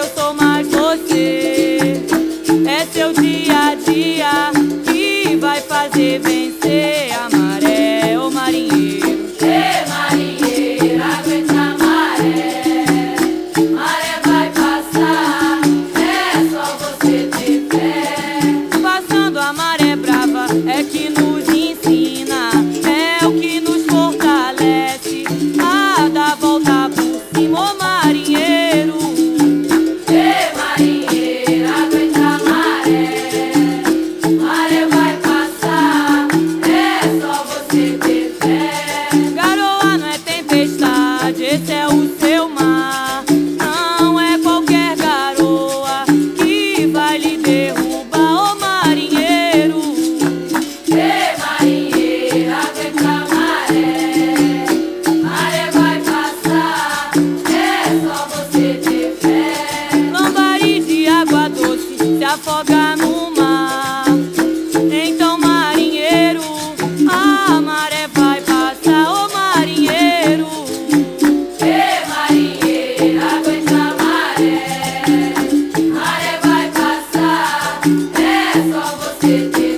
sou mais você. É seu dia a dia que vai fazer vencer a maré, ô marinheiro. Ei, marinheiro, aguenta a maré. Maré vai passar, é só você ter fé. Passando a maré brava é que nos ensina, é o que nos fortalece a dar volta por cima, ô marinheiro. Ei, marinheiro, aguenta a maré. Maré vai passar, é só você ter fé. Garoa não é tempestade, esse é o seu mar. Não é qualquer garoa que vai lhe derrubar, ô marinheiro. Ei, marinheiro, aguenta a maré. Maré vai passar, é só você ter fé. Lambari de água doce se afoga no mar. Então, marinheiro, a maré vai passar, ô marinheiro. Ei, marinheiro, aguenta a maré. Maré vai passar, é só você ter